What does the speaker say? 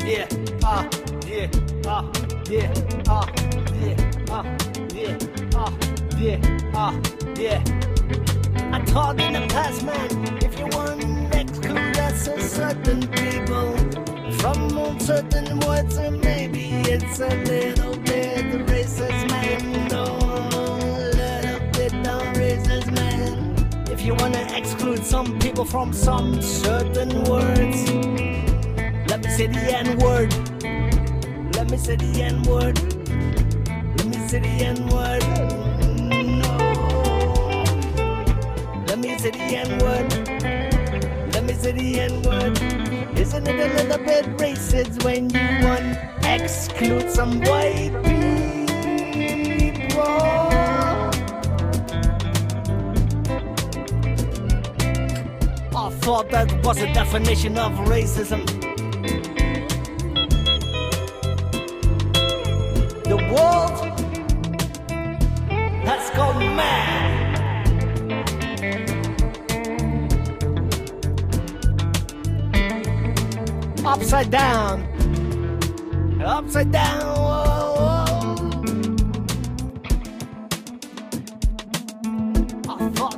yeah, yeah, yeah, yeah, yeah, yeah. I thought in the past, man, if you want to exclude us as certain people from certain words, maybe it's a little bit racist, man. No, a little bit racist, man. If you want to exclude some people from some certain words, let me say the N-word. Let me say the N-word. Let me say the N-word. No. Let me say the N-word. Let me say the N-word. Isn't it a little bit racist when you want to exclude some white people? I thought that was a definition of racism. The world has gone mad. Upside down. Upside down. Whoa, whoa. I thought.